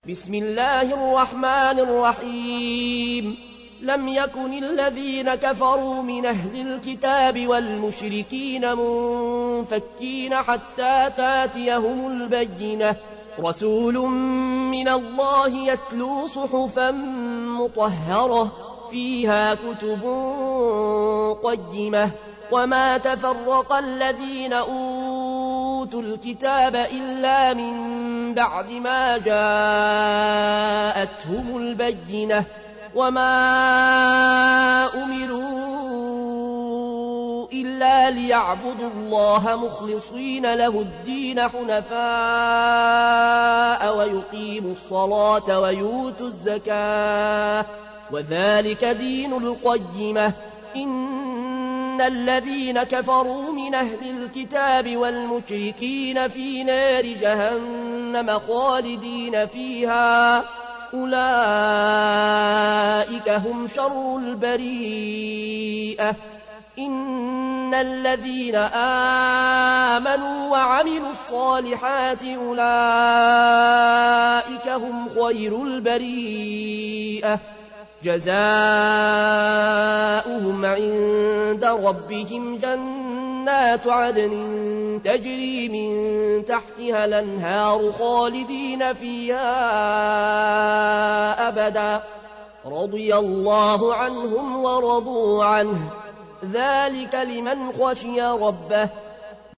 بسم الله الرحمن الرحيم لم يكن الذين كفروا من أهل الكتاب والمشركين منفكين حتى تاتيهم البينة رسول من الله يتلو صحفا مطهرة فيها كتب قيمة وما تفرق الذين أوتوا الكتاب إلا من بعد ما جاءتهم البينة وما أمروا إلا ليعبدوا الله مخلصين له الدين حنفاء ويقيموا الصلاة ويؤتوا الزكاة وذلك دين القيمة إن الذين كفروا من أهل الكتاب والمشركين في نار جهنم خالدين فيها أولئك هم شر البريئة إن الذين آمنوا وعملوا الصالحات أولئك هم خير البريئة جزاؤهم عند ربهم جنات عدن تجري من تحتها الأنهار خالدين فيها أبدا رضي الله عنهم ورضوا عنه ذلك لمن خشي ربه